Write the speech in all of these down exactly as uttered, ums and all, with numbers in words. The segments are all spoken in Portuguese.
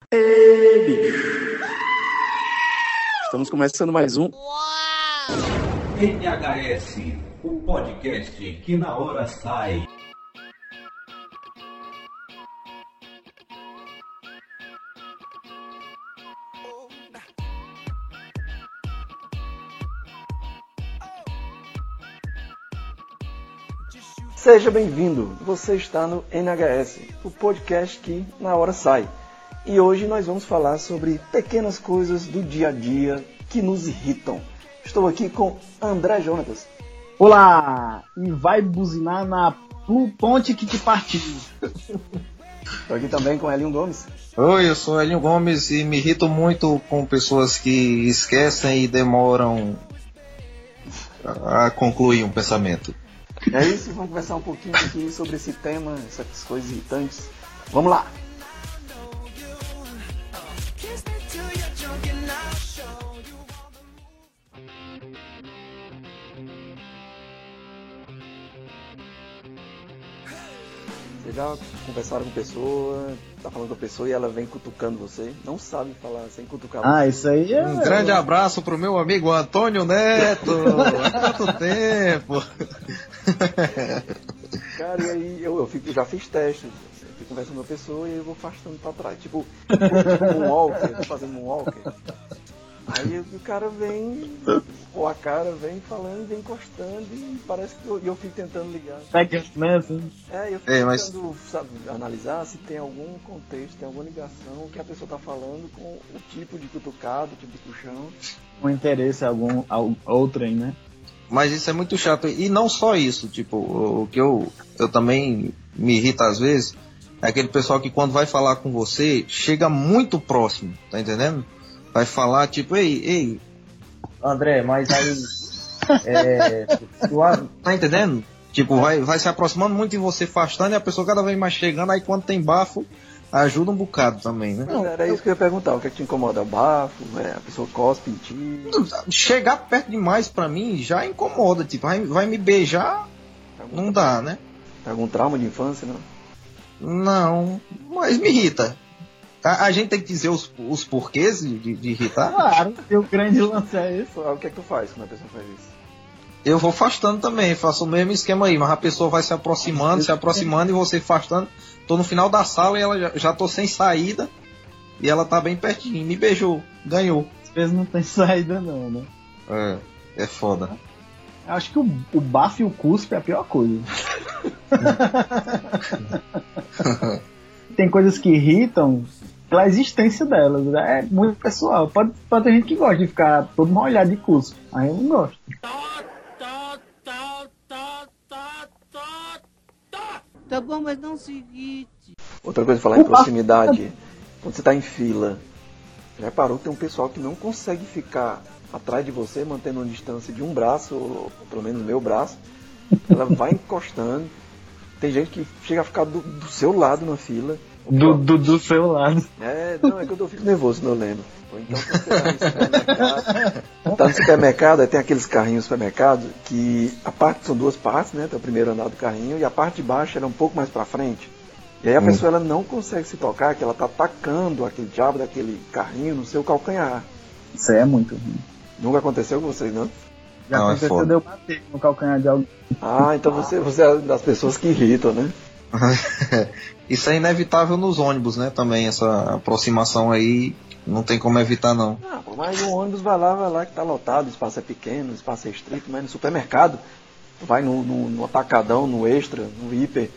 Ei, bicho. Estamos começando mais um N H S, o podcast que na hora sai. Seja bem-vindo, você está no N H S, o podcast que na hora sai. E hoje nós vamos falar sobre pequenas coisas do dia a dia que nos irritam. Estou aqui com André Jonatas. Olá! E vai buzinar na ponte que te partiu. Estou aqui também com Elinho Gomes. Oi, eu sou Elinho Gomes e me irrito muito com pessoas que esquecem e demoram a concluir um pensamento. É isso, vamos conversar um pouquinho aqui sobre esse tema, essas coisas irritantes. Vamos lá! Você já conversaram com a pessoa, tá falando com a pessoa e ela vem cutucando você, não sabe falar sem cutucar Ah, você. isso aí é... Um grande abraço pro meu amigo Antônio Neto! Há quanto tempo! Cara, e aí eu, eu, fico, eu já fiz testes, eu fico conversando com a pessoa e eu vou afastando pra trás, tipo, um walker, tô fazendo um walker. Aí o cara vem, ou a cara vem falando, vem encostando e parece que eu, eu fico tentando ligar. Pega, né, assim. É, eu fico é, mas... tentando sabe, analisar se tem algum contexto, tem alguma ligação que a pessoa tá falando com o tipo de cutucado, o tipo de puxão. Um interesse, algum, outro aí, né? Mas isso é muito chato. E não só isso, tipo, o que eu, eu também me irrita às vezes é aquele pessoal que quando vai falar com você, chega muito próximo, tá entendendo? Vai falar tipo, ei, ei, André, mas aí, é, tu, tá entendendo? Tipo, vai, vai se aproximando muito de você, afastando, e a pessoa cada vez mais chegando, aí quando tem bafo, ajuda um bocado também, né? Não, era isso que eu ia perguntar, o que é que te incomoda? O bafo, é, a pessoa cospe em ti? Chegar perto demais pra mim já incomoda, tipo, vai, vai me beijar, não dá, né? Tem algum trauma de infância, não? Não, mas me irrita. A, a gente tem que dizer os, os porquês de, de irritar? Claro, o grande lance é isso. O que é que tu faz quando a pessoa faz isso? Eu vou afastando também, faço o mesmo esquema aí, mas a pessoa vai se aproximando, se aproximando e você afastando. Tô no final da sala e ela já, já tô sem saída e ela tá bem pertinho, me beijou, ganhou. Às vezes não tem saída não, né? É, é foda. Eu acho que o, o bafo e o cuspe é a pior coisa. Tem coisas que irritam pela existência delas, é muito pessoal. Pode, pode ter gente que gosta de ficar todo molhado de cuspe, aí eu não gosto. Tá bom, mas não se irrite. Outra coisa, falar em proximidade, quando você tá em fila, já reparou que tem um pessoal que não consegue ficar atrás de você, mantendo uma distância de um braço, ou pelo menos meu braço, ela vai encostando. Tem gente que chega a ficar do, do seu lado na fila. Do, do, do seu lado. É, não, é que eu fico nervoso, não lembro. Ou então quando você tá no supermercado, tá no supermercado, aí tem aqueles carrinhos no supermercado que a parte são duas partes, né? Tem o primeiro andar do carrinho e a parte de baixo era um pouco mais pra frente. E aí a hum. pessoa ela não consegue se tocar, que ela tá tacando aquele diabo daquele carrinho no seu calcanhar. Isso aí é muito ruim. Nunca aconteceu com vocês, não? Já não, aconteceu de eu bater no calcanhar de alguém. Ah, então você, você é das pessoas que irritam, né? Isso é inevitável nos ônibus, né? Também essa aproximação aí não tem como evitar, não. Ah, pô, mas o ônibus vai lá, vai lá que tá lotado, o espaço é pequeno, o espaço é estreito, mas no supermercado, vai no, no, no atacadão, no extra, no hiper.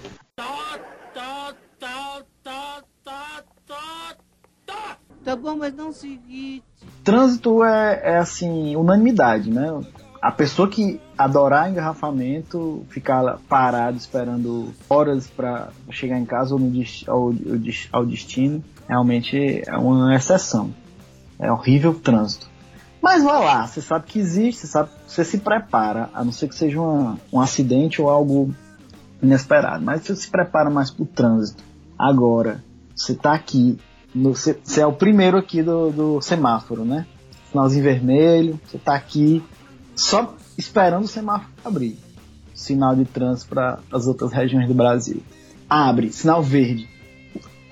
Tá bom, mas não se irrite. Trânsito é, é assim, unanimidade, né? A pessoa que adorar engarrafamento, ficar parado esperando horas para chegar em casa ou no, ao, ao destino, realmente é uma exceção. É horrível o trânsito. Mas vai lá, você sabe que existe, você sabe, você se prepara, a não ser que seja uma, um acidente ou algo inesperado. Mas você se prepara mais para o trânsito. Agora, você está aqui, no, você, você é o primeiro aqui do, do semáforo, né? Sinalzinho vermelho, você está aqui só esperando o semáforo abrir. Sinal de trânsito para as outras regiões do Brasil. Abre, sinal verde.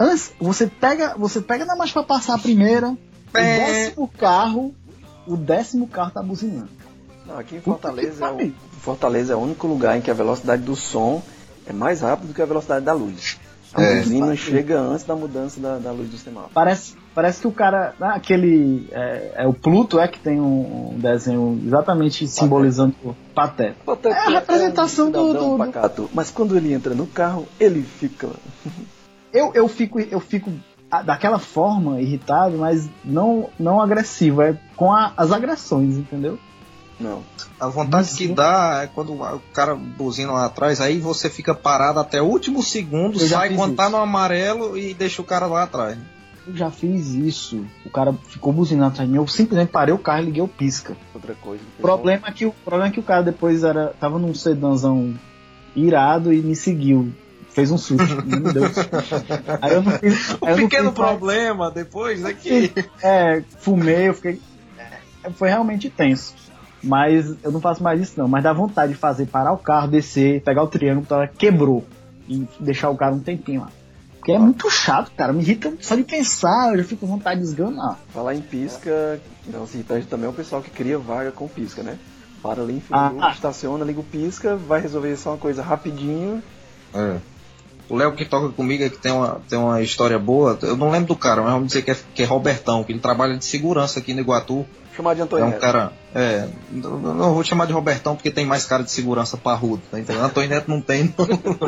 antes, você pega, você pega na marcha pra passar a primeira, É. o décimo carro, o décimo carro tá buzinando. Não, aqui em Puta Fortaleza é, que o, Fortaleza é o único lugar em que a velocidade do som é mais rápida do que a velocidade da luz. A É. buzina chega antes da mudança da, da luz do semáforo. Parece, parece que o cara, ah, aquele, é, é o Pluto, é que tem um, um desenho exatamente simbolizando o Pateta. Pateta É a representação é um do- cidadão do- do- pacato, mas quando ele entra no carro, ele fica... Eu, eu fico, eu fico ah, daquela forma irritado, mas não, não agressivo, é com a- as agressões, entendeu? Não. A vontade que dá é quando o cara buzina lá atrás, aí você fica parado até o último segundo, Eu já sai fiz quando tá isso. no amarelo e deixa o cara lá atrás. Eu já fiz isso. O cara ficou buzinando atrás de mim, eu simplesmente parei o carro e liguei o pisca. Outra coisa. O problema é que o problema é que o cara depois era, tava num sedãozão irado e me seguiu. Fez um susto, me deu um susto. Aí eu não fiz. O aí eu não pequeno fiz mais- problema depois é que... É, fumei, eu fiquei. é, Foi realmente tenso. Mas eu não faço mais isso não. Mas dá vontade de fazer, parar o carro, descer, pegar o triângulo, tá, quebrou. E deixar o cara um tempinho lá. Porque é muito chato, cara. Me irrita só de pensar, eu já fico com vontade de esganar. Falar em pisca, não se irritante também é o pessoal que cria vaga com pisca, né? Para ali em Ah. Friburgo, estaciona, liga o pisca, vai resolver só uma coisa rapidinho. É. O Léo que toca comigo é que tem uma, tem uma história boa. Eu não lembro do cara, mas vamos dizer que é, que é Robertão, que ele trabalha de segurança aqui no Iguatu. Chamar de É Antônio um Neto. cara. É. Não, não vou chamar de Robertão porque tem mais cara de segurança parrudo, tá entendendo? Antônio Neto não tem, não.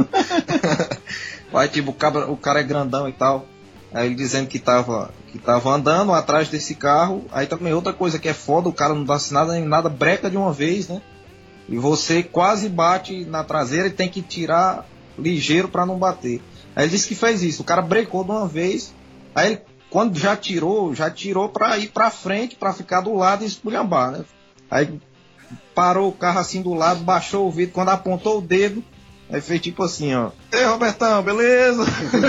Vai, tipo, o cara, o cara é grandão e tal. Aí ele dizendo que tava, que tava andando atrás desse carro. Aí também outra coisa que é foda, o cara não dá nada nem nada, breca de uma vez, né? E você quase bate na traseira e tem que tirar ligeiro pra não bater. Aí ele disse que fez isso, o cara brecou de uma vez. Aí ele, quando já tirou, já tirou pra ir pra frente, pra ficar do lado e esculhambar, né? Aí parou o carro assim do lado, baixou o vidro, quando apontou o dedo, aí fez tipo assim, ó. Ei, Robertão, beleza?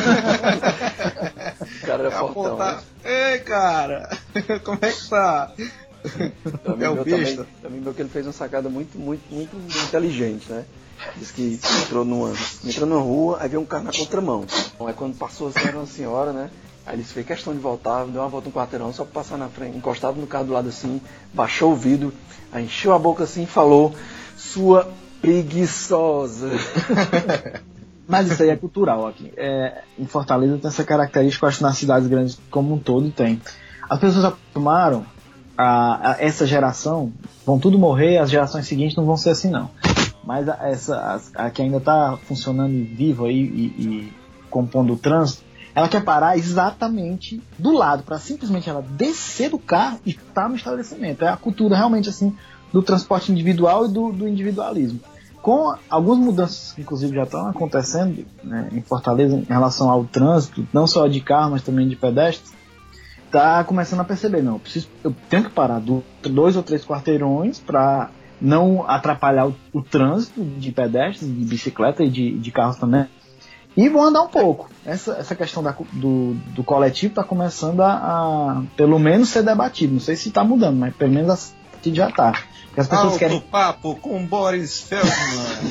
O cara era fortão, Apontar, né? ei, cara, como é que tá? Também É o meu besta. também, também meu que ele fez uma sacada muito, muito, muito inteligente, né? Diz que entrou numa, entrou numa rua, aí veio um carro na contramão. Então, aí quando passou assim, era uma senhora, né? Aí ele fez questão de voltar, deu uma volta um quarteirão só pra passar na frente, encostado no carro do lado assim, baixou o vidro, aí encheu a boca assim e falou: sua preguiçosa. Mas isso aí é cultural aqui. É, em Fortaleza tem essa característica, eu acho que nas cidades grandes como um todo tem. As pessoas acostumaram a, a essa geração, vão tudo morrer, as gerações seguintes não vão ser assim não. Mas a, essa, a, a que ainda está funcionando e viva aí e, e compondo o trânsito, ela quer parar exatamente do lado, para simplesmente ela descer do carro e estar no estabelecimento. É a cultura realmente assim do transporte individual e do, do individualismo. Com algumas mudanças que inclusive já estão acontecendo, né, em Fortaleza em relação ao trânsito, não só de carro, mas também de pedestres, tá começando a perceber, não, eu, preciso, eu tenho que parar do, dois ou três quarteirões para não atrapalhar o, o trânsito de pedestres, de bicicleta e de, de carros também, e vou andar um pouco. Essa, essa questão da, do, do coletivo está começando a, a, pelo menos, ser debatido. Não sei se está mudando, mas pelo menos aqui já está. Porque as pessoas Alto querem... papo com Boris Feldman.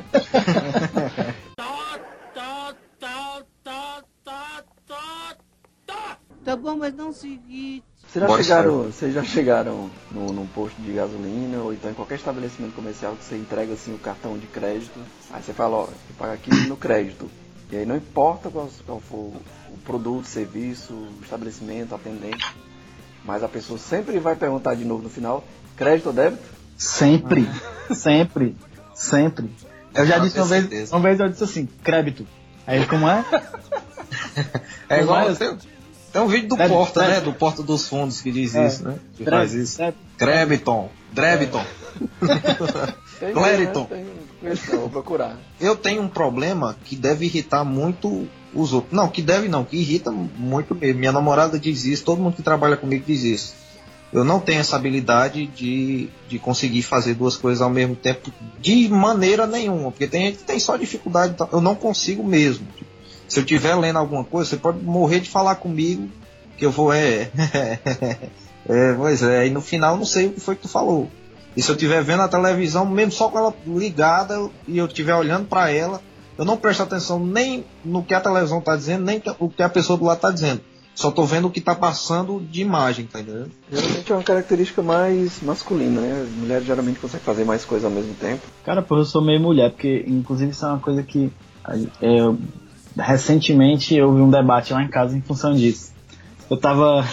Tá bom, mas não se irrite. Vocês já Bora, chegaram, vocês já chegaram no, num posto de gasolina ou então em qualquer estabelecimento comercial que você entrega assim o cartão de crédito, aí você fala, ó, você paga aqui no crédito. E aí não importa qual, qual for o produto, serviço, o estabelecimento, atendente, mas a pessoa sempre vai perguntar de novo no final, crédito ou débito? Sempre, sempre, sempre. Eu já Ah, disse tenho uma vez, certeza. uma vez eu disse assim, crédito. Aí como é? É igual Mas- tem, tem um vídeo do Débito, Porta, né? débito. Do Porta dos Fundos que diz É. isso, né? Que faz isso. Débito. Crebiton, Drebiton. Tem, Clériton. né? Tem, conheço não, vou procurar. Eu tenho um problema que deve irritar muito os outros. Não, que deve não, que irrita muito mesmo. Minha namorada diz isso, todo mundo que trabalha comigo diz isso. Eu não tenho essa habilidade de, de conseguir fazer duas coisas ao mesmo tempo de maneira nenhuma. Porque tem gente que tem só dificuldade, então eu não consigo mesmo. Se eu estiver lendo alguma coisa, você pode morrer de falar comigo, que eu vou, é... é, pois é, e no final não sei o que foi que tu falou. E se eu estiver vendo a televisão, mesmo só com ela ligada, eu- e eu estiver olhando para ela, eu não presto atenção nem no que a televisão está dizendo, nem o que a pessoa do lado está dizendo. Só tô vendo o que tá passando de imagem, tá entendendo? Geralmente é uma característica mais masculina, né? As mulheres geralmente conseguem fazer mais coisas ao mesmo tempo. Cara, pô, eu sou meio mulher, porque inclusive isso é uma coisa que eu, recentemente eu vi um debate lá em casa em função disso. Eu tava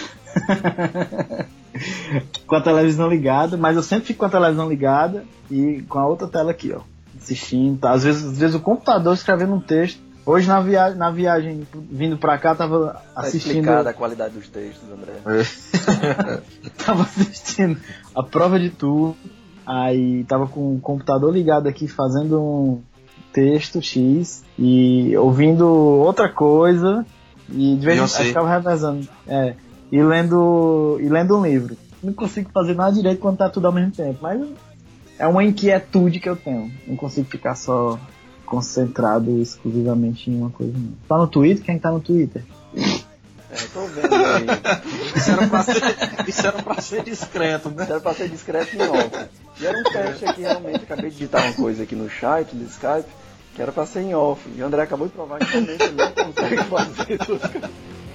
com a televisão ligada, mas eu sempre fico com a televisão ligada e com a outra tela aqui, ó, assistindo, tá? Às vezes, às vezes o computador escrevendo um texto. Hoje na viagem, na viagem vindo pra cá, tava assistindo... Tá explicada a qualidade dos textos, André. Tava assistindo a prova de tudo, aí tava com o computador ligado aqui fazendo um texto X e ouvindo outra coisa e de vez em quando ficava revezando. É, e lendo, e lendo um livro. Não consigo fazer nada direito quando tá tudo ao mesmo tempo, mas é uma inquietude que eu tenho. Não consigo ficar só... concentrado exclusivamente em uma coisa. Não. Tá no Twitter? Quem tá no Twitter? É, tô vendo aí. Isso era pra ser, isso era pra ser discreto, né? Isso era pra ser discreto em off. E era um teste aqui, realmente. Acabei de digitar uma coisa aqui no chat do Skype, que era pra ser em off. E o André acabou de provar que realmente ele não consegue fazer tudo.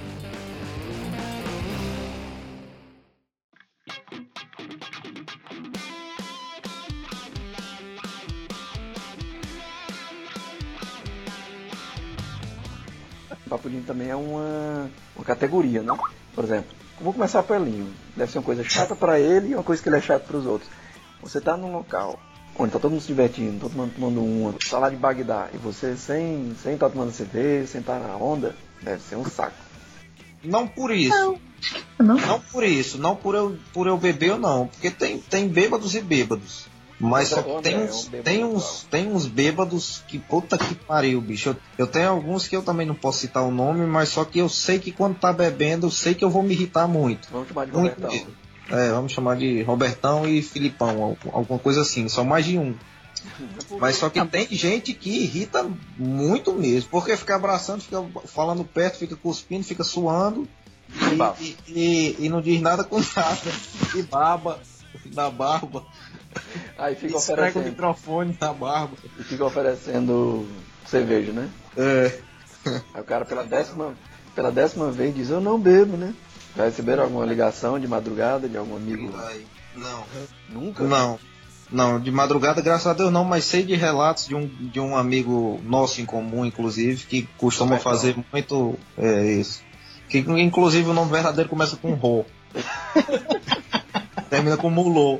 Papulinho também é uma, uma categoria, né? Por exemplo, vou começar pelo Elinho. Deve ser uma coisa chata pra ele e uma coisa que ele é chato pros outros. Você tá num local onde tá todo mundo se divertindo, todo mundo tomando uma, tá lá de Bagdá, e você sem sem tá tomando cerveja, sem tá na onda, deve ser um saco. Não por isso. Não. Não, não por isso. Não por eu, por eu beber ou não. Porque tem, tem bêbados e bêbados. Mas só que tem uns, tem, uns, tem uns bêbados que puta que pariu, bicho. Eu, eu tenho alguns que eu também não posso citar o nome, mas só que eu sei que quando tá bebendo, eu sei que eu vou me irritar muito. Vamos chamar de muito Robertão. Mesmo. É, vamos chamar de Robertão e Filipão, alguma coisa assim, só mais de um. Mas só que tem gente que irrita muito mesmo, porque fica abraçando, fica falando perto, fica cuspindo, fica suando e, e, e, e não diz nada com nada. E baba na barba. Aí fica Esfrega oferecendo o microfone na barba. e fica oferecendo cerveja, né? É. Aí o cara pela décima, pela décima vez diz, eu não bebo, né? Já receberam alguma ligação de madrugada de algum amigo? Não. Nunca? Não. Não, de madrugada, graças a Deus não, mas sei de relatos de um, de um amigo nosso em comum, inclusive, que costuma Robertão. fazer muito é, isso. Que inclusive o nome verdadeiro começa com Rô. Termina com Mulô.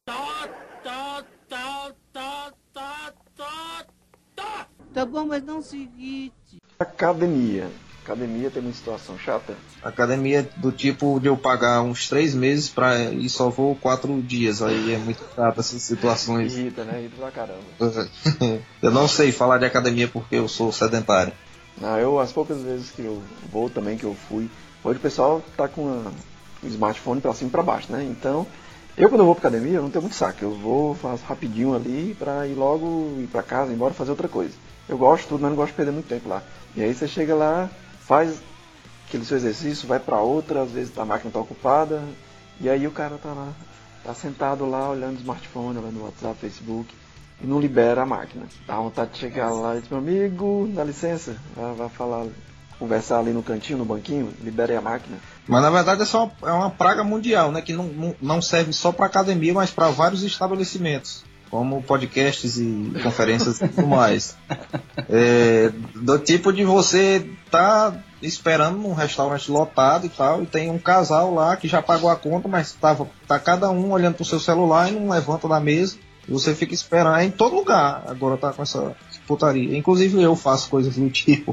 Tá bom, mas não se irrite. Academia. Academia tem uma situação chata. Academia do tipo de eu pagar uns três meses pra e só vou quatro dias. Aí é muito chato essas situações. Irrita, né? Irrita pra caramba. Eu não sei falar de academia porque eu sou sedentário. Não, eu, as poucas vezes que eu vou também, que eu fui, hoje o pessoal tá com o smartphone pra cima e pra baixo, né? Então, eu quando eu vou pra academia, eu não tenho muito saco. Eu vou, faço rapidinho ali pra ir logo ir pra casa, embora fazer outra coisa. Eu gosto de tudo, mas não gosto de perder muito tempo lá. E aí você chega lá, faz aquele seu exercício, vai pra outra, às vezes a máquina tá ocupada, e aí o cara tá lá, tá sentado lá, olhando o smartphone, olhando o WhatsApp, Facebook, e não libera a máquina. Dá vontade de chegar lá e dizer, meu amigo, dá licença, vai, vai falar, conversar ali no cantinho, no banquinho, libere a máquina. Mas na verdade é só uma, é uma praga mundial, né? Que não, não, não serve só para academia, mas para vários estabelecimentos, como podcasts e conferências e tudo mais. É, do tipo de você tá esperando num restaurante lotado e tal, e tem um casal lá que já pagou a conta, mas tava, tá cada um olhando pro seu celular e não levanta da mesa. E você fica esperando, é em todo lugar. Agora tá com essa putaria. Inclusive eu faço coisas do tipo.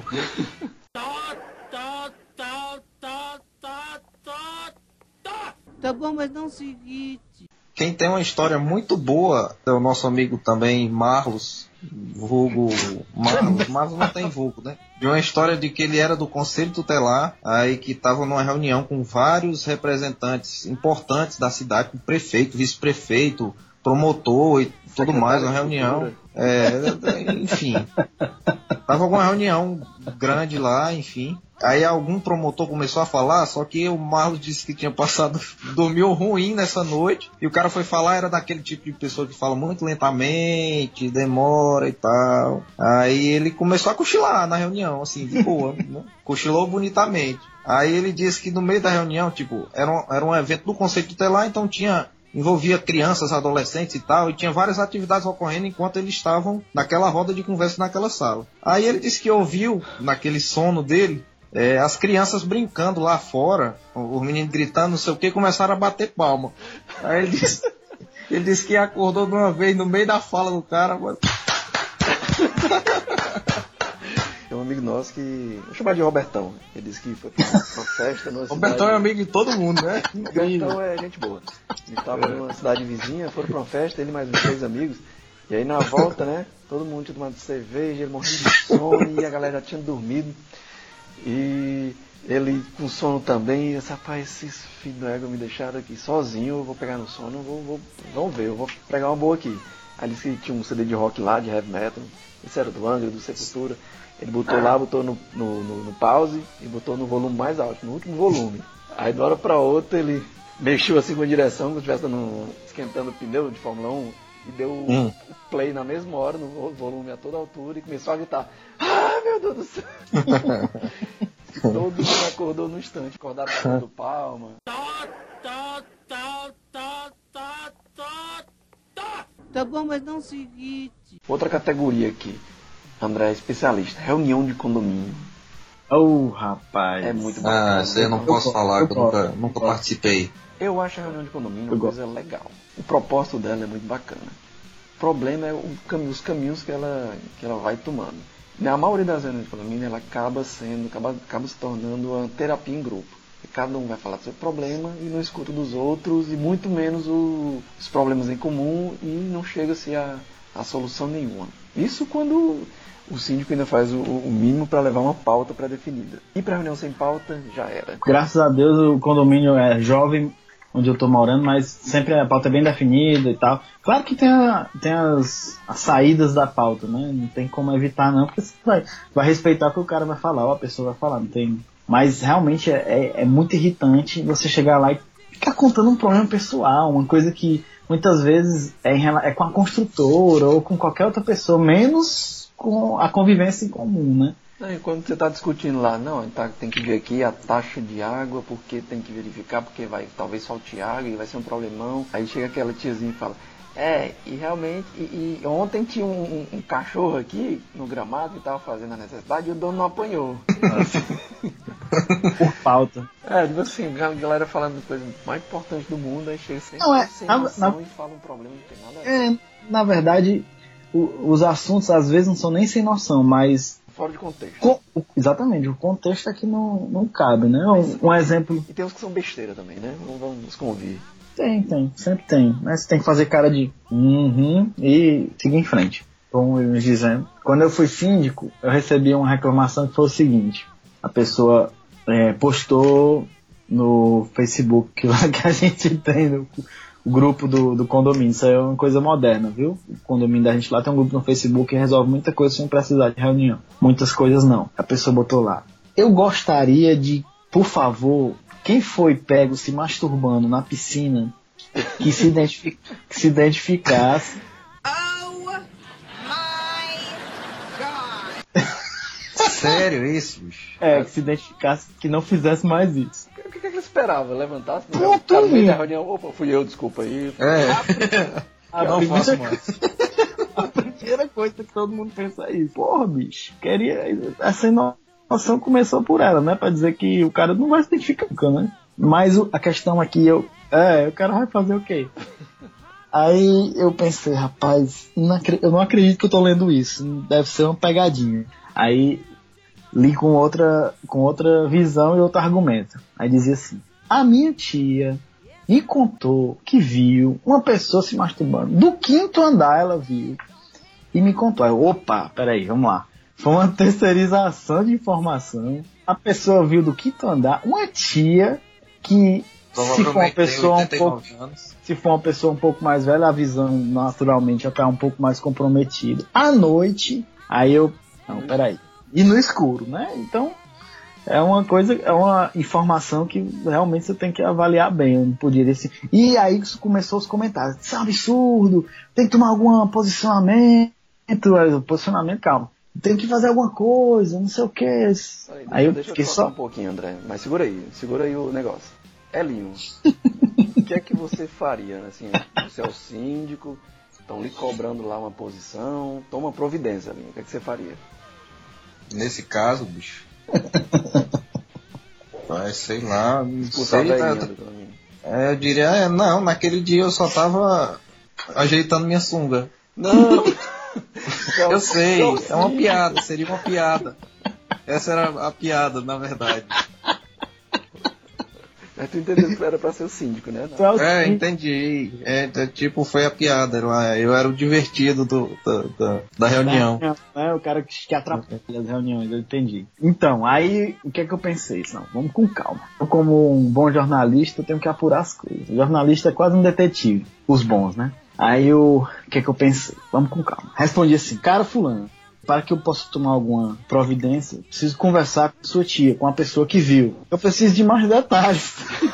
Tá bom, mas não se irrite. Quem tem uma história muito boa é o nosso amigo também, Marlos, vulgo Marlos, Marlos não tem vulgo, né? De uma história de que ele era do Conselho Tutelar, aí que estava numa reunião com vários representantes importantes da cidade, com prefeito, vice-prefeito, promotor e tudo mais, uma reunião. É, enfim. Tava alguma reunião grande lá, enfim. Aí algum promotor começou a falar, só que o Marlos disse que tinha passado, dormiu ruim nessa noite, e o cara foi falar, era daquele tipo de pessoa que fala muito lentamente, demora e tal. Aí ele começou a cochilar na reunião, assim, de boa, né? Cochilou bonitamente. Aí ele disse que no meio da reunião, tipo, era um, era um evento do Conceito Tutelar, então tinha... envolvia crianças, adolescentes e tal, e tinha várias atividades ocorrendo enquanto eles estavam naquela roda de conversa naquela sala. Aí ele disse que ouviu, naquele sono dele, é, as crianças brincando lá fora, os meninos gritando, não sei o que, começaram a bater palma. Aí ele disse, ele disse que acordou de uma vez no meio da fala do cara, mano. Tem um amigo nosso que... Vou chamar de Robertão. Ele disse que foi pra uma festa numa Robertão cidade... é amigo de todo mundo, né? Robertão é gente boa. Ele estava numa cidade vizinha, foram pra uma festa, ele e mais uns três amigos. E aí na volta, né, todo mundo tinha tomado cerveja, ele morria de sono e a galera já tinha dormido. E ele com sono também, e eu disse, rapaz, esses filhos da égua me deixaram aqui sozinho, eu vou pegar no sono, vou, vou, vamos ver, eu vou pegar uma boa aqui. Aí disse que tinha um C D de rock lá, de heavy metal, esse era do Angra, do Sepultura. Ele botou lá, botou no, no, no, no pause e botou no volume mais alto, no último volume. Aí de uma hora pra outra ele mexeu assim com a direção, como se estivesse esquentando o pneu de Fórmula um, e deu hum. o play na mesma hora, no volume a toda altura, e começou a gritar, ah, meu Deus do céu! Todo mundo acordou no instante, acordaram batendo palma. Tá bom, mas não se irrite. Outra categoria aqui, André, especialista, reunião de condomínio. Oh, rapaz. É muito bacana. Ah, isso aí eu não posso eu falar, eu, eu nunca, nunca participei. Eu acho a reunião de condomínio uma coisa legal. O propósito dela é muito bacana. O problema é o cam- os caminhos que ela, que ela vai tomando. Na maioria das reuniões de condomínio, ela acaba sendo, acaba, acaba se tornando uma terapia em grupo. E cada um vai falar do seu problema e não escuta dos outros, e muito menos o, os problemas em comum, e não chega-se a, a solução nenhuma. Isso quando o síndico ainda faz o, o mínimo para levar uma pauta pré-definida. E para reunião sem pauta, já era. Graças a Deus o condomínio é jovem, onde eu tô morando, mas sempre a pauta é bem definida e tal. Claro que tem, a, tem as, as saídas da pauta, né? Não tem como evitar não, porque você vai, vai respeitar o que o cara vai falar, ou a pessoa vai falar, não tem... Mas realmente é, é, é muito irritante você chegar lá e ficar contando um problema pessoal, uma coisa que muitas vezes é, em, é com a construtora ou com qualquer outra pessoa, menos com a convivência em comum, né? Não, e quando você está discutindo lá, não, tá, tem que ver aqui a taxa de água, porque tem que verificar, porque vai talvez falte água e vai ser um problemão. Aí chega aquela tiazinha e fala, é, e realmente, e, e ontem tinha um, um, um cachorro aqui no gramado que estava fazendo a necessidade e o dono não apanhou. Por falta. É, tipo assim, a galera falando coisa mais importante do mundo, aí chega sem, não, é, sem na, noção na, e fala um problema que não tem nada a ver. É, na verdade, o, os assuntos às vezes não são nem sem noção, mas... Fora de contexto. Com, exatamente, o contexto aqui não, não cabe, né? Um, um exemplo... E tem uns que são besteira também, né? Não vamos convir. Tem, tem, sempre tem. Mas você tem que fazer cara de uhum e seguir em frente. Como eu me dizendo. Quando eu fui síndico, eu recebi uma reclamação que foi o seguinte. A pessoa é, postou no Facebook lá que a gente tem no o grupo do, do condomínio. Isso aí é uma coisa moderna, viu? O condomínio da gente lá tem um grupo no Facebook que resolve muita coisa sem precisar de reunião. Muitas coisas não. A pessoa botou lá. Eu gostaria de, por favor, quem foi pego se masturbando na piscina, que se, identific, que se identificasse. Oh my God! Sério isso, bicho? É, que se identificasse, que não fizesse mais isso. O que, que ele esperava? Levantasse? Pronto, no meio da reunião, opa, fui eu, desculpa aí. É. A não primeira, faço mais. A primeira coisa que todo mundo pensa é isso. Porra, bicho, queria... Essa inovação começou por ela, né? Pra dizer que o cara não vai se identificar nunca, né? Mas a questão aqui, eu... É, o cara vai fazer o quê? Aí eu pensei, rapaz, não acredito, eu não acredito que eu tô lendo isso. Deve ser uma pegadinha. Aí li com outra, com outra visão e outro argumento. Aí dizia assim, a minha tia me contou que viu uma pessoa se masturbando. Do quinto andar ela viu. E me contou. Aí, opa, peraí, vamos lá. Foi uma terceirização de informação. A pessoa viu do quinto andar uma tia que se for uma pessoa um pouco, anos. se for uma pessoa um pouco mais velha, a visão naturalmente já tá um pouco mais comprometida. À noite, aí eu, não, peraí, e no escuro, né? Então é uma coisa, é uma informação que realmente você tem que avaliar bem. Eu não podia assim. E aí começou os comentários, isso é um absurdo, tem que tomar algum posicionamento, posicionamento, calma. Tem que fazer alguma coisa, não sei o que. Aí, aí eu deixa fiquei eu só um pouquinho, André. Mas segura aí, segura aí o negócio. Elinho, o que é que você faria? Assim, você é o síndico, estão lhe cobrando lá uma posição, toma providência, Elinho. O que é que você faria? Nesse caso, bicho. Mas sei lá. Escutar sei, tá, tá, é, eu diria, é, não, naquele dia eu só tava ajeitando minha sunga. Não! Eu sei, é uma piada, seria uma piada. Essa era a piada, na verdade. Mas tu entendeu que era pra ser o síndico, né? Não. É, entendi. É, tipo, foi a piada lá. Eu era o divertido do, do, do, da reunião. É, o cara que, que atrapalha as reuniões, eu entendi. Então, aí, o que é que eu pensei? Não, vamos com calma. Eu, como um bom jornalista, tenho que apurar as coisas. O jornalista é quase um detetive, os bons, né? Aí eu, o que é que eu pensei? Vamos com calma. Respondi assim, cara fulano, para que eu possa tomar alguma providência, preciso conversar com sua tia, com a pessoa que viu. Eu preciso de mais detalhes.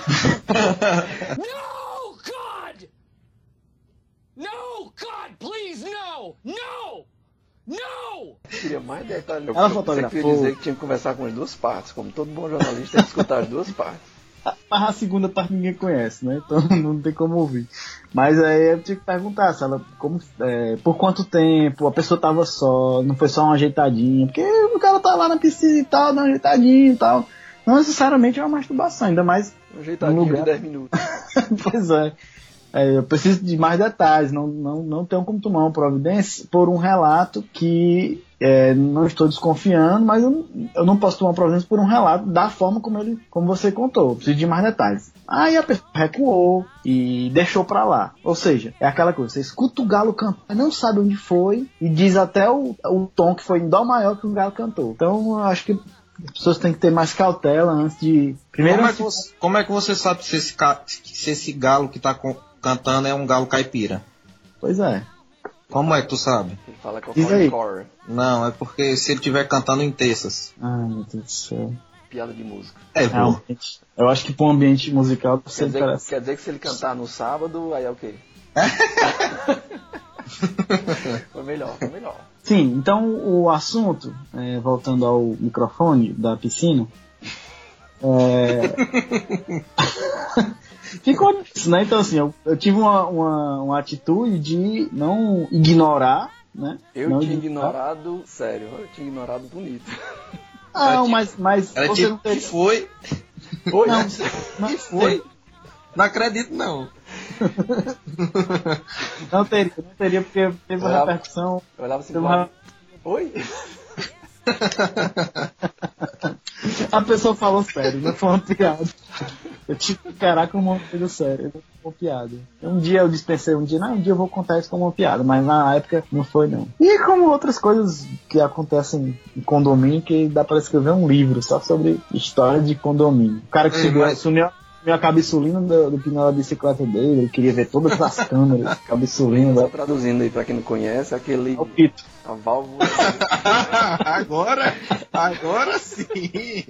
No, God! No, God, please, no! No! No! Eu queria mais detalhes. Ela Você fotografou. queria dizer que tinha que conversar com as duas partes, como todo bom jornalista tem que escutar as duas partes. Mas a segunda parte ninguém conhece, né? Então não tem como ouvir. Mas aí eu tinha que perguntar se ela, como, é, por quanto tempo a pessoa tava só, não foi só uma ajeitadinha, porque o cara tá lá na piscina e tal, dá uma ajeitadinha e tal. Não necessariamente é uma masturbação, ainda mais Um ajeitadinho de dez minutos. Pois é. É, eu preciso de mais detalhes, não, não, não tenho como tomar uma providência por um relato que é, não estou desconfiando, mas eu, eu não posso tomar providência por um relato da forma como, ele, como você contou. Eu preciso de mais detalhes. Aí a pessoa recuou e deixou pra lá. Ou seja, é aquela coisa, você escuta o galo cantar, não sabe onde foi e diz até o, o tom que foi em dó maior que o galo cantou. Então eu acho que as pessoas têm que ter mais cautela antes de... Primeiro, como, é que você, como é que você sabe se esse, se esse galo que tá com, cantando é um galo caipira? Pois é. Como é que tu sabe? Ele fala que Diz é aí. o core. Não, é porque se ele estiver cantando em terças. Ai, meu Deus do céu. Piada de música. É bom. Realmente. Eu acho que para um ambiente musical Quer você dizer, parece... quer dizer que se ele cantar no sábado, aí é o quê? Foi melhor, foi melhor. Sim, então o assunto, é, voltando ao microfone da piscina, é... ficou nisso, né? Então assim, eu, eu tive uma, uma, uma atitude de não ignorar, né? Eu não tinha ignorar. ignorado, sério, eu tinha ignorado bonito. Não, mas, mas Era você tipo, não que teria... foi? Oi, Não, Que foi? Não acredito, não. não teria, não teria porque teve uma Olhava- repercussão. Eu olhava assim, Teve uma... oi? A pessoa falou sério, não foi uma piada. Eu tive que encarar como uma coisa séria, não foi uma piada. Um dia eu dispensei um dia, não, um dia eu vou contar isso como uma piada, mas na época não foi não. E como outras coisas que acontecem em condomínio, que dá para escrever um livro só sobre história de condomínio. O cara que Ei, subiu, mas- sumiu a cabeçolina do, do pneu da bicicleta dele, ele queria ver todas as câmeras, cabeçolina, Só da traduzindo aí pra quem não conhece, aquele... o pito. A válvula... Agora, agora sim.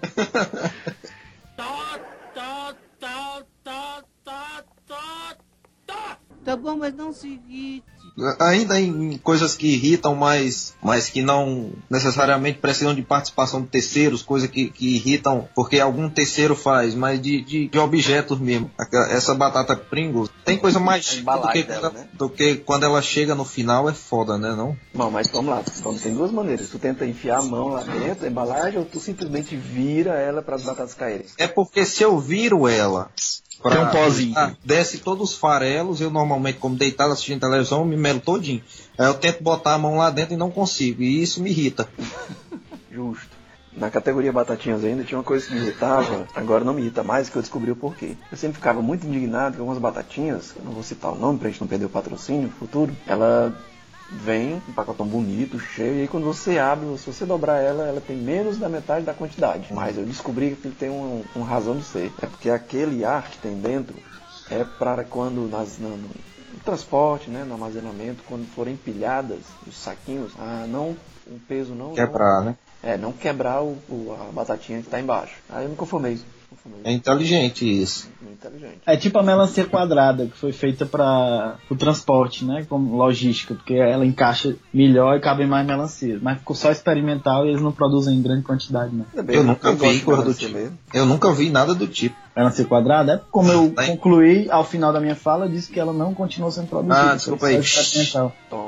Tá, tá, tá, tá, tá, tá, tá. Tá bom, mas não se irrite. Ainda em coisas que irritam, mas, mas que não necessariamente precisam de participação de terceiros, coisas que, que irritam porque algum terceiro faz, mas de, de, de objetos mesmo. Aquela- Essa batata Pringles tem coisa mais A chique do embalagem que, dela, quando, né? do que quando ela chega no final, é foda, né? Não? Bom, mas vamos lá. Então, tem duas maneiras. Tu tenta enfiar a mão lá dentro da embalagem ou tu simplesmente vira ela para as batatas caírem. É porque se eu viro ela. Tem um pozinho. Ah, desce todos os farelos, eu normalmente, como deitado assistindo televisão, me melo todinho. Aí eu tento botar a mão lá dentro e não consigo, e isso me irrita. Justo. Na categoria batatinhas ainda tinha uma coisa que me irritava, agora não me irrita mais, que eu descobri o porquê. Eu sempre ficava muito indignado com algumas batatinhas, eu não vou citar o nome pra gente não perder o patrocínio no futuro, ela vem um pacotão bonito, cheio, e aí quando você abre, se você dobrar ela, ela tem menos da metade da quantidade. Mas eu descobri que tem um, um razão de ser. É porque aquele ar que tem dentro é para quando nas, no, no transporte, né, no armazenamento, quando forem empilhadas os saquinhos, ah, não, o peso não... Quebrar, não, né? É, não quebrar o, o, a batatinha que está embaixo. Aí eu me conformei. conformei. É inteligente isso. Muito inteligente. É tipo a melancia quadrada, que foi feita para o transporte, né? Como logística, porque ela encaixa melhor e cabe mais melancias. Mas ficou só experimental e eles não produzem em grande quantidade, não. Bem, Eu nunca vi coisa do tipo. Eu nunca vi nada do tipo. Melancia quadrada, é como eu Tá. concluí ao final da minha fala, eu disse que ela não continuou sendo produzida. Ah, desculpa foi aí. só experimental. Toma.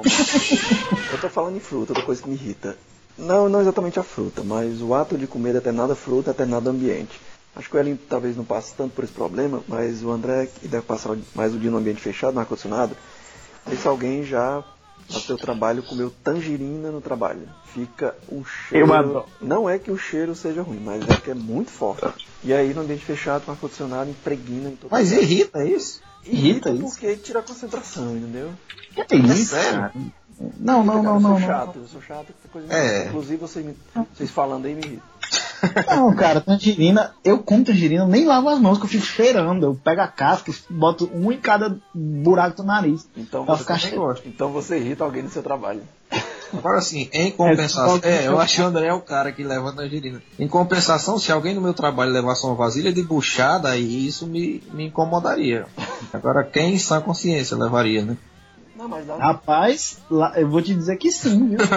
Eu tô falando em fruta, outra coisa que me irrita. Não, não exatamente a fruta, mas o ato de comer determinada fruta, determinado ambiente. Acho que o Elin talvez não passe tanto por esse problema, mas o André, que deve passar mais o dia no ambiente fechado, no ar-condicionado, se alguém já, no seu trabalho, comeu tangerina no trabalho. Fica um cheiro... Eu adoro. Não é que o cheiro seja ruim, mas é que é muito forte. E aí, no ambiente fechado, com ar-condicionado, impregna em todo Mas lugar. irrita isso? Irrita isso? Porque tira a concentração, entendeu? Que é isso, sério? cara? Não, não, não, eu não. sou não. chato, eu sou chato. que Coisa É. Inclusive, vocês, me, vocês falando aí me irritam. Não, cara, tangerina, eu como tangerina, eu nem lavo as mãos, que eu fico cheirando. Eu pego a casca e boto um em cada buraco do nariz. Então Pra você, ficar também cheio. gosta. Então você irrita alguém no seu trabalho. Agora assim, em compensação, É, é, eu acho que o André é o cara que leva a tangerina. Em compensação, se alguém no meu trabalho levasse uma vasilha de buchada, aí isso me, me incomodaria. Agora, quem em sã consciência levaria, né? Não, mas dá Rapaz, lá- eu vou te dizer que sim, viu?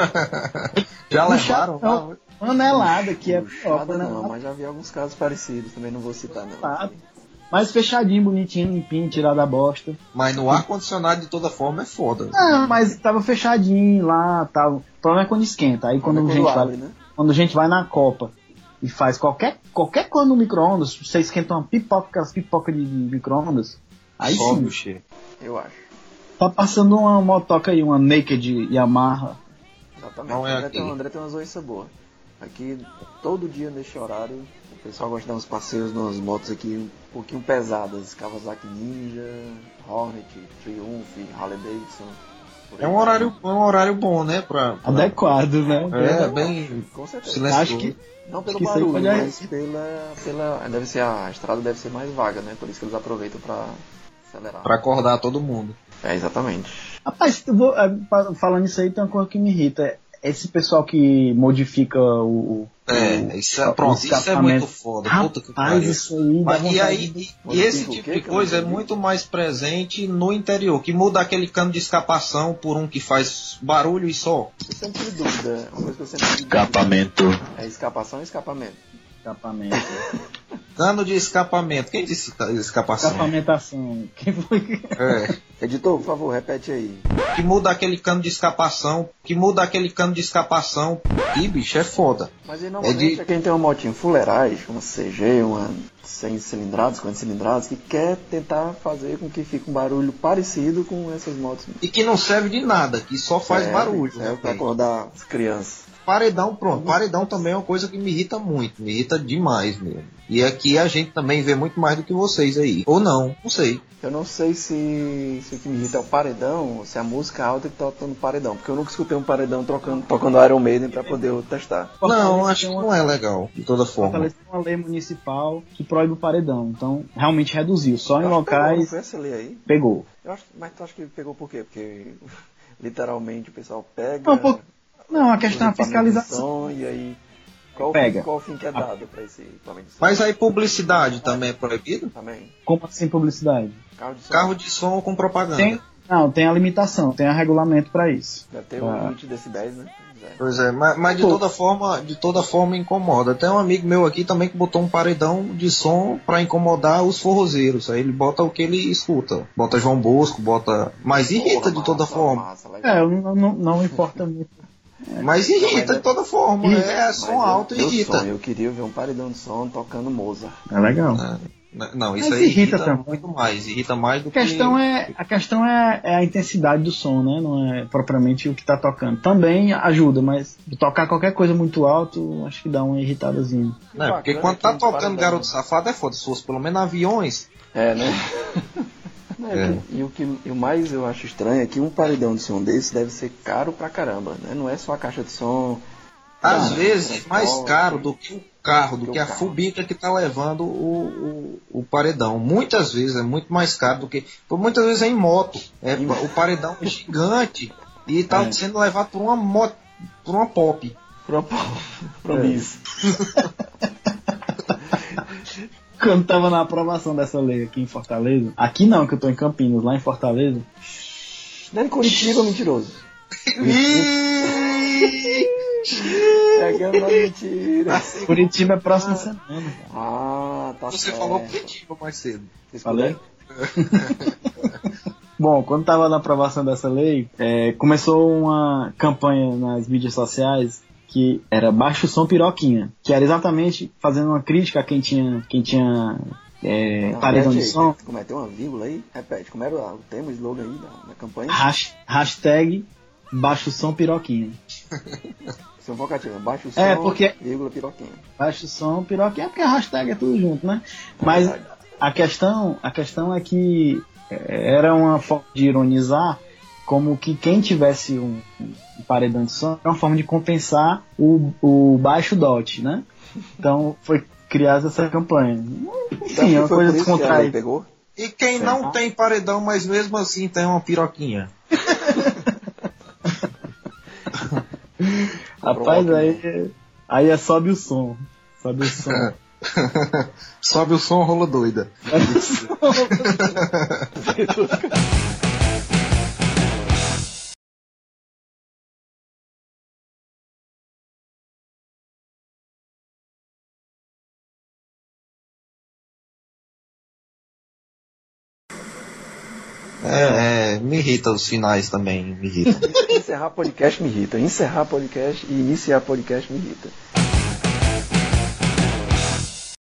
Já Buchada, levaram? não. Panelada, que é pior, puxada, panelada. não, mas já vi alguns casos parecidos, também não vou citar não. Sabe? Mas fechadinho, bonitinho, limpinho, tirado da bosta. Mas no ar-condicionado, de toda forma, é foda. Ah, mas tava fechadinho lá, tal. O problema é quando esquenta. Aí quando, Quando a gente abre, vai, né? quando a gente vai na Copa e faz qualquer, qualquer coisa no micro-ondas, você esquenta uma pipoca, aquelas pipocas de, de micro-ondas, aí Sobe sim, o cheiro. Eu acho. tá passando uma motoca aí, uma Naked Yamaha. Exatamente. Não é o André, aqui. tem, o André tem umas oiças boas. Aqui, todo dia neste horário, o pessoal gosta de dar uns passeios nas motos aqui um pouquinho pesadas. Kawasaki Ninja, Hornet, Triumph, Harley Davidson. por aí É um vai. horário, é um horário bom, né? Pra, pra- Adequado, né? É, bem Com certeza. silencioso. Acho que Não pelo Acho que isso aí barulho, pode- mas pela, pela. Deve ser a, a estrada deve ser mais vaga, né? Por isso que eles aproveitam pra acelerar. Pra acordar todo mundo. É, exatamente. Rapaz, eu vou, é, pa- falando isso aí, tem uma coisa que me irrita. É esse pessoal que modifica o. o É, isso é, o pronto, isso é escapamento. muito foda. Puta que Rapaz, pariu. isso aí dá Mas, e, vontade aí, de- e, e Modifica esse o tipo quê, de que eu coisa é não entendi? muito mais presente no interior, que muda aquele cano de escapação por um que faz barulho e só. Eu sempre tive dúvida. Uma coisa que eu sempre tive dúvida. Escapamento. É escapação e escapamento. Escapamento. Cano de escapamento. Quem disse escapação? Escapamentação. Quem foi que. É. Editor, por favor, repete aí. Que muda aquele cano de escapação. Que muda aquele cano de escapação. Ih, bicho, é foda. Mas aí normalmente É de- é quem tem uma motinha fuleiragem, uma C G, uma cem cilindradas, cinquenta cilindradas, que quer tentar fazer com que fique um barulho parecido com essas motos. E que não serve de nada, que só faz Serve, barulho. Serve né? pra acordar as crianças. Paredão, pronto. Paredão também é uma coisa que me irrita muito. Me irrita demais mesmo. E aqui a gente também vê muito mais do que vocês aí. Ou não, não sei. Eu não sei se, se o que me irrita é o paredão ou se é a música alta que tá tocando paredão. Porque eu nunca escutei um paredão trocando, tocando Iron Maiden pra poder eu testar. Não, Fortaleza acho que tem uma- não é legal, de toda forma. Fortaleza tem uma lei municipal que proíbe o paredão. Então, realmente reduziu. Só em Eu acho que pegou, não locais foi essa lei aí? pegou. Eu acho, mas tu acha que pegou por quê? Porque literalmente o pessoal pega. Não, por- Não, a questão é a os equipamentos de fiscalização. som, E aí. Qual, Pega. qual o fim que é dado pra esse equipamento de som? Mas aí publicidade também é proibido? Também. Como assim publicidade? Carro de som. Carro de som com propaganda. Tem, não, tem a limitação, tem a regulamento para isso. Deve ter um Ah. limite de decibéis, né? Pois é. Pois é, mas, mas de Pô. toda forma, de toda forma incomoda. Tem um amigo meu aqui também que botou um paredão de som pra incomodar os forrozeiros. Aí ele bota o que ele escuta. Bota João Bosco, bota. Mas irrita Porra, de toda massa, forma. massa, legal. É, eu não, não, não importa muito. Mas irrita Mas é- de toda forma. Irrita. É Mas som eu- alto e meu irrita. sonho, eu queria ver um paredão de som tocando Mozart. É legal. Não, não, isso Mas aí irrita irrita, também. muito mais. Irrita mais do A questão, que. é, a questão é, é a intensidade do som, né? Não é propriamente o que tá tocando. Também ajuda, mas tocar qualquer coisa muito alto, acho que dá uma irritadazinha. Não, porque Bacana quando tá que tocando paredão. Garoto Safado é foda. Se fosse pelo menos aviões. É, né? É, é. Que, e, o que, e o mais eu acho estranho é que um paredão de som desse deve ser caro pra caramba, né? Não é só a caixa de som. Às ah, vezes é mais caro do que o carro, do que, que a carro. fubica que tá levando o, o, o paredão. Muitas vezes é muito mais caro do que. Muitas vezes é em moto. É, em... O paredão é gigante e tá é. sendo levado por uma moto, por uma pop. Por uma pop. Por é. Quando tava na aprovação dessa lei aqui em Fortaleza, aqui não, que eu tô em Campinas, lá em Fortaleza. Não é em Curitiba, mentiroso. É que é uma mentira. Curitiba é próxima semana. Cara. Ah, tá Você certo. falou Curitiba mais cedo. Falei? Bom, quando tava na aprovação dessa lei, é, começou uma campanha nas mídias sociais que era Baixa o Som Piroquinha, que era exatamente fazendo uma crítica a quem tinha, quem tinha é, paredão de som. Como é, tem uma vírgula aí? Repete, como era o tema, o slogan aí da, da campanha? Has, hashtag Baixa o Som Piroquinha. Seu vocativo, baixa o som, é porque, vírgula, piroquinha. Baixa o som, piroquinha, porque a hashtag é tudo junto, né? É Mas verdade. a questão, a questão é que era uma forma de ironizar como que quem tivesse um, um paredão de som era uma forma de compensar o, o baixo dote, né? Então foi criada essa campanha. Enfim, é uma coisa descontraída. Pegou? E quem Sim. não tem paredão, mas mesmo assim tem uma piroquinha? Rapaz, aí, aí é sobe o som. Sobe o som. Sobe o som, rola doida. É, é, me irrita os finais também, me irrita. Encerrar podcast me irrita. Encerrar podcast e iniciar podcast me irrita.